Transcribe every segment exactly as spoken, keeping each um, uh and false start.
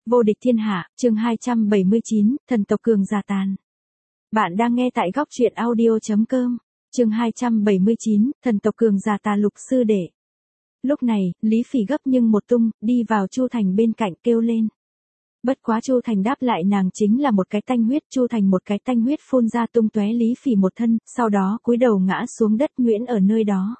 Vô địch thiên hạ, chương hai trăm bảy mươi chín, thần tộc cường giả tàn. Bạn đang nghe tại góc truyện audio chấm com, chương hai trăm bảy mươi chín, thần tộc cường giả tà Lục sư đệ. Lúc này, Lý Phỉ gấp nhưng một tung, đi vào Chu Thành bên cạnh kêu lên. Bất quá Chu Thành đáp lại nàng chính là một cái tanh huyết, Chu Thành một cái tanh huyết phun ra tung tóe Lý Phỉ một thân, sau đó cúi đầu ngã xuống đất nhuyễn ở nơi đó.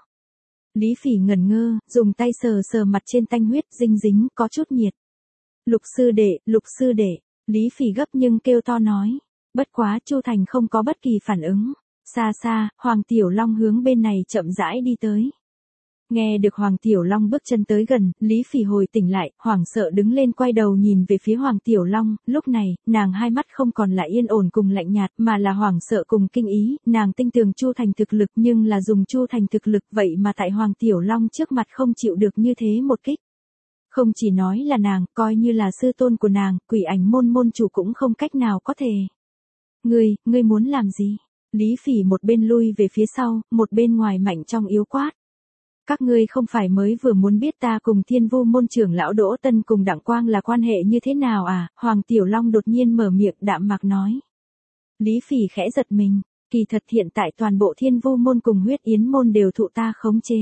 Lý Phỉ ngẩn ngơ, dùng tay sờ sờ mặt trên tanh huyết dinh dính, có chút nhiệt. Lục sư đệ, Lục sư đệ, Lý Phỉ gấp nhưng kêu to nói. Bất quá Chu Thành không có bất kỳ phản ứng. Xa xa, Hoàng Tiểu Long hướng bên này chậm rãi đi tới. Nghe được Hoàng Tiểu Long bước chân tới gần, Lý Phỉ hồi tỉnh lại, hoảng sợ đứng lên quay đầu nhìn về phía Hoàng Tiểu Long, lúc này, nàng hai mắt không còn là yên ổn cùng lạnh nhạt mà là hoảng sợ cùng kinh ý, nàng tin tưởng Chu Thành thực lực nhưng là dùng Chu Thành thực lực vậy mà tại Hoàng Tiểu Long trước mặt không chịu được như thế một kích. Không chỉ nói là nàng, coi như là sư tôn của nàng, Quỷ Ảnh môn môn chủ cũng không cách nào có thể. Ngươi, ngươi muốn làm gì? Lý Phỉ một bên lui về phía sau, một bên ngoài mạnh trong yếu quát. Các ngươi không phải mới vừa muốn biết ta cùng Thiên Vu môn trưởng lão Đỗ Tân cùng Đặng Quang là quan hệ như thế nào à? Hoàng Tiểu Long đột nhiên mở miệng đạm mạc nói. Lý Phỉ khẽ giật mình, kỳ thật hiện tại toàn bộ Thiên Vu môn cùng Huyết Yến môn đều thụ ta khống chế.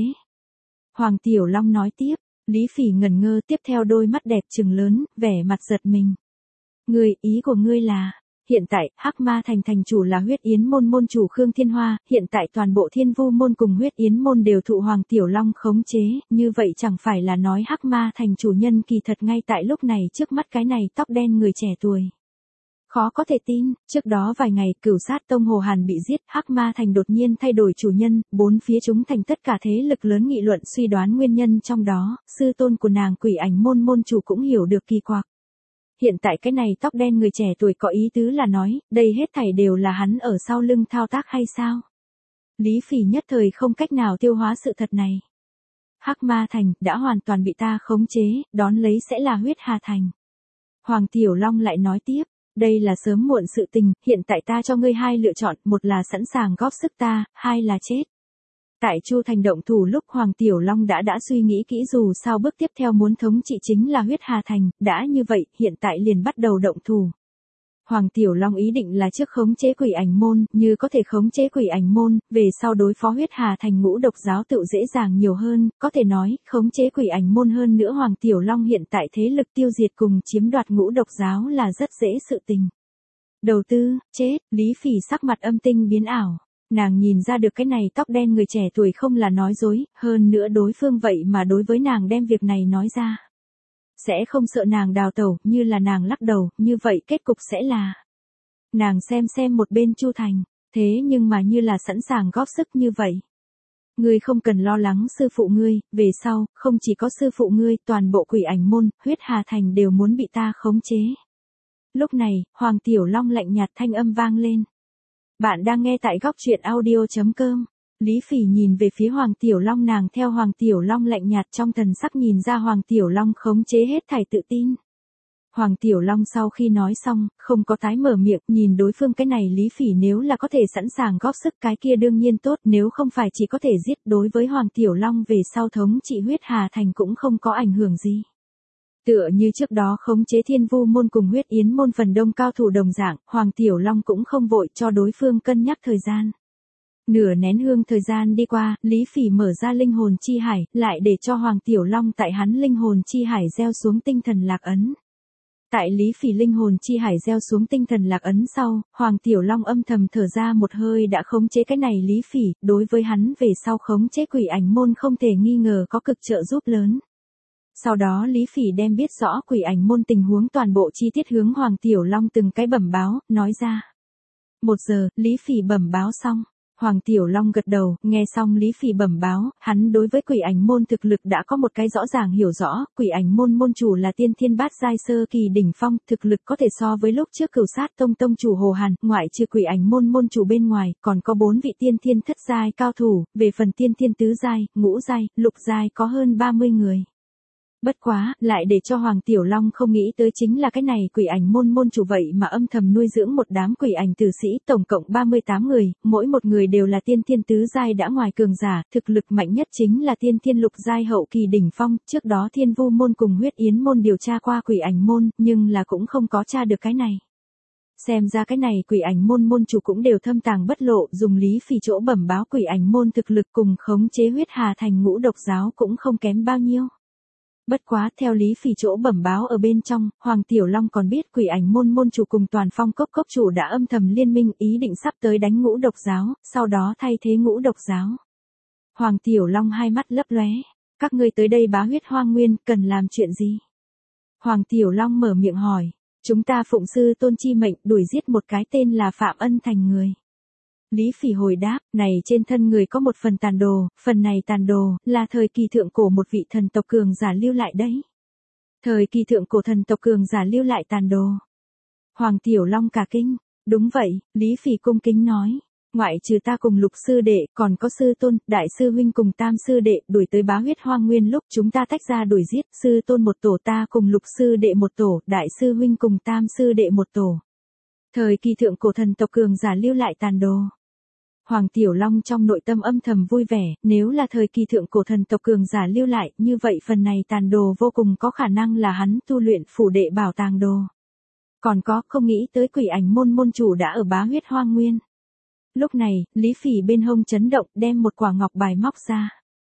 Hoàng Tiểu Long nói tiếp. Lý Phỉ ngẩn ngơ, tiếp theo đôi mắt đẹp trừng lớn, vẻ mặt giật mình. Ngươi, ý của ngươi là, hiện tại, Hắc Ma Thành thành chủ là Huyết Yến môn môn chủ Khương Thiên Hoa, hiện tại toàn bộ Thiên Vu môn cùng Huyết Yến môn đều thụ Hoàng Tiểu Long khống chế, như vậy chẳng phải là nói Hắc Ma Thành chủ nhân kỳ thật ngay tại lúc này trước mắt cái này tóc đen người trẻ tuổi. Khó có thể tin, trước đó vài ngày, Cửu Sát Tông Hồ Hàn bị giết, Hắc Ma Thành đột nhiên thay đổi chủ nhân, bốn phía chúng thành tất cả thế lực lớn nghị luận suy đoán nguyên nhân trong đó, sư tôn của nàng Quỷ Ảnh môn môn chủ cũng hiểu được kỳ quặc. Hiện tại cái này tóc đen người trẻ tuổi có ý tứ là nói, đây hết thảy đều là hắn ở sau lưng thao tác hay sao? Lý Phỉ nhất thời không cách nào tiêu hóa sự thật này. Hắc Ma Thành đã hoàn toàn bị ta khống chế, đón lấy sẽ là Huyết Hà Thành. Hoàng Tiểu Long lại nói tiếp. Đây là sớm muộn sự tình, hiện tại ta cho ngươi hai lựa chọn, một là sẵn sàng góp sức ta, hai là chết. Tại Chu Thành động thủ lúc Hoàng Tiểu Long đã đã suy nghĩ kỹ dù sao bước tiếp theo muốn thống trị chính là Huyết Hà Thành, đã như vậy, hiện tại liền bắt đầu động thủ. Hoàng Tiểu Long ý định là trước khống chế Quỷ Ảnh môn, như có thể khống chế Quỷ Ảnh môn, về sau đối phó Huyết Hà Thành ngũ độc giáo tự dễ dàng nhiều hơn, có thể nói, khống chế Quỷ Ảnh môn hơn nữa Hoàng Tiểu Long hiện tại thế lực tiêu diệt cùng chiếm đoạt ngũ độc giáo là rất dễ sự tình. Đầu tư, chết, Lý Phỉ sắc mặt âm tinh biến ảo. Nàng nhìn ra được cái này tóc đen người trẻ tuổi không là nói dối, hơn nữa đối phương vậy mà đối với nàng đem việc này nói ra. Sẽ không sợ nàng đào tẩu, như là nàng lắc đầu, như vậy kết cục sẽ là. Nàng xem xem một bên Chu Thành, thế nhưng mà như là sẵn sàng góp sức như vậy. Ngươi không cần lo lắng sư phụ ngươi, về sau, không chỉ có sư phụ ngươi, toàn bộ Quỷ Ảnh môn, Huyết Hà Thành đều muốn bị ta khống chế. Lúc này, Hoàng Tiểu Long lạnh nhạt thanh âm vang lên. Bạn đang nghe tại góc truyện audio chấm com. Lý Phỉ nhìn về phía Hoàng Tiểu Long, nàng theo Hoàng Tiểu Long lạnh nhạt trong thần sắc nhìn ra Hoàng Tiểu Long khống chế hết thảy tự tin. Hoàng Tiểu Long sau khi nói xong, không có tái mở miệng, nhìn đối phương cái này Lý Phỉ nếu là có thể sẵn sàng góp sức cái kia đương nhiên tốt, nếu không phải chỉ có thể giết, đối với Hoàng Tiểu Long về sau thống trị Huyết Hà Thành cũng không có ảnh hưởng gì. Tựa như trước đó khống chế Thiên Vu môn cùng Huyết Yến môn phần đông cao thủ đồng dạng, Hoàng Tiểu Long cũng không vội cho đối phương cân nhắc thời gian. Nửa nén hương thời gian đi qua, Lý Phỉ mở ra linh hồn chi hải, lại để cho Hoàng Tiểu Long tại hắn linh hồn chi hải gieo xuống tinh thần lạc ấn. Tại Lý Phỉ linh hồn chi hải gieo xuống tinh thần lạc ấn sau, Hoàng Tiểu Long âm thầm thở ra một hơi đã khống chế cái này Lý Phỉ, đối với hắn về sau khống chế Quỷ Ảnh môn không thể nghi ngờ có cực trợ giúp lớn. Sau đó Lý Phỉ đem biết rõ Quỷ Ảnh môn tình huống toàn bộ chi tiết hướng Hoàng Tiểu Long từng cái bẩm báo, nói ra. Một giờ, Lý Phỉ bẩm báo xong. Hoàng Tiểu Long gật đầu, nghe xong Lý Phỉ bẩm báo, hắn đối với Quỷ Ảnh môn thực lực đã có một cái rõ ràng hiểu rõ, Quỷ Ảnh môn môn chủ là tiên thiên bát giai sơ kỳ đỉnh phong, thực lực có thể so với lúc trước Cửu Sát Tông tông chủ Hồ Hàn, ngoại trừ Quỷ Ảnh môn môn chủ bên ngoài, còn có bốn vị tiên thiên thất giai cao thủ, về phần tiên thiên tứ giai, ngũ giai, lục giai có hơn ba mươi người. Bất quá, lại để cho Hoàng Tiểu Long không nghĩ tới chính là cái này quỷ ảnh môn môn chủ vậy mà âm thầm nuôi dưỡng một đám quỷ ảnh tử sĩ, tổng cộng ba mươi tám người, mỗi một người đều là tiên thiên tứ giai đã ngoài cường giả, thực lực mạnh nhất chính là tiên thiên lục giai hậu kỳ đỉnh phong, trước đó Thiên Vu môn cùng Huyết Yến môn điều tra qua quỷ ảnh môn, nhưng là cũng không có tra được cái này. Xem ra cái này quỷ ảnh môn môn chủ cũng đều thâm tàng bất lộ, dùng Lý Phỉ chỗ bẩm báo quỷ ảnh môn thực lực cùng khống chế huyết hà thành ngũ độc giáo cũng không kém bao nhiêu. Bất quá, theo Lý Phỉ chỗ bẩm báo ở bên trong, Hoàng Tiểu Long còn biết quỷ ảnh môn môn chủ cùng toàn phong cốc cốc chủ đã âm thầm liên minh ý định sắp tới đánh ngũ độc giáo, sau đó thay thế ngũ độc giáo. Hoàng Tiểu Long hai mắt lấp lóe, các ngươi tới đây bá huyết hoang nguyên, cần làm chuyện gì? Hoàng Tiểu Long mở miệng hỏi, chúng ta phụng sư tôn chi mệnh đuổi giết một cái tên là Phạm Ân Thành người. Lý Phỉ hồi đáp, này trên thân người có một phần tàn đồ, phần này tàn đồ, là thời kỳ thượng cổ một vị thần tộc cường giả lưu lại đấy. Thời kỳ thượng cổ thần tộc cường giả lưu lại tàn đồ. Hoàng Tiểu Long cả kinh, đúng vậy, Lý Phỉ cung kính nói, ngoại trừ ta cùng lục sư đệ, còn có sư tôn, đại sư huynh cùng tam sư đệ, đuổi tới bá huyết hoang nguyên lúc chúng ta tách ra đuổi giết, sư tôn một tổ ta cùng lục sư đệ một tổ, đại sư huynh cùng tam sư đệ một tổ. Thời kỳ thượng cổ thần tộc cường giả lưu lại tàn đồ. Hoàng Tiểu Long trong nội tâm âm thầm vui vẻ, nếu là thời kỳ thượng cổ thần tộc cường giả lưu lại, như vậy phần này tàn đồ vô cùng có khả năng là hắn tu luyện phủ đệ bảo tàng đồ. Còn có, không nghĩ tới quỷ ảnh môn môn chủ đã ở bá huyết hoang nguyên. Lúc này, Lý Phỉ bên hông chấn động, đem một quả ngọc bài móc ra.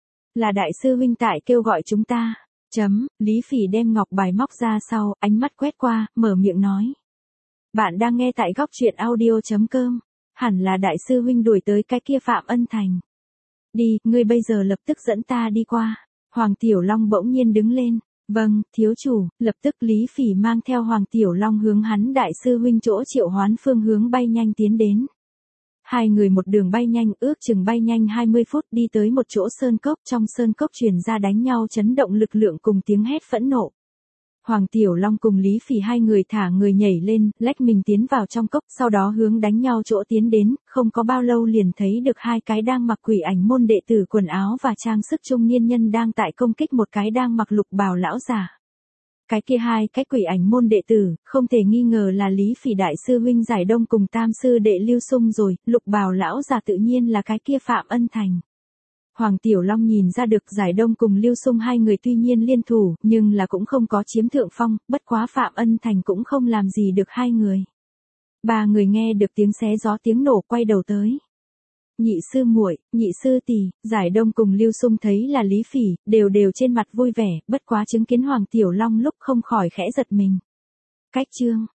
Là đại sư huynh tại kêu gọi chúng ta. Chấm, Lý Phỉ đem ngọc bài móc ra sau, ánh mắt quét qua, mở miệng nói. Bạn đang nghe tại góc truyện audio chấm com. Hẳn là đại sư huynh đuổi tới cái kia Phạm Ân Thành. Đi, ngươi bây giờ lập tức dẫn ta đi qua. Hoàng Tiểu Long bỗng nhiên đứng lên. Vâng, thiếu chủ, lập tức Lý Phỉ mang theo Hoàng Tiểu Long hướng hắn đại sư huynh chỗ triệu hoán phương hướng bay nhanh tiến đến. Hai người một đường bay nhanh, ước chừng bay nhanh hai mươi phút đi tới một chỗ sơn cốc, trong sơn cốc truyền ra đánh nhau chấn động lực lượng cùng tiếng hét phẫn nộ. Hoàng Tiểu Long cùng Lý Phỉ hai người thả người nhảy lên, lách mình tiến vào trong cốc, sau đó hướng đánh nhau chỗ tiến đến, không có bao lâu liền thấy được hai cái đang mặc quỷ ảnh môn đệ tử quần áo và trang sức trung niên nhân đang tại công kích một cái đang mặc lục bào lão giả. Cái kia hai cái quỷ ảnh môn đệ tử, không thể nghi ngờ là Lý Phỉ đại sư huynh Giải Đông cùng tam sư đệ Lưu Sung rồi, lục bào lão giả tự nhiên là cái kia Phạm Ân Thành. Hoàng Tiểu Long nhìn ra được Giải Đông cùng Lưu Sung hai người tuy nhiên liên thủ, nhưng là cũng không có chiếm thượng phong, bất quá Phạm Ân Thành cũng không làm gì được hai người. Ba người nghe được tiếng xé gió tiếng nổ quay đầu tới. Nhị sư muội, nhị sư tỷ, Giải Đông cùng Lưu Sung thấy là Lý Phỉ, đều đều trên mặt vui vẻ, bất quá chứng kiến Hoàng Tiểu Long lúc không khỏi khẽ giật mình. Cách chương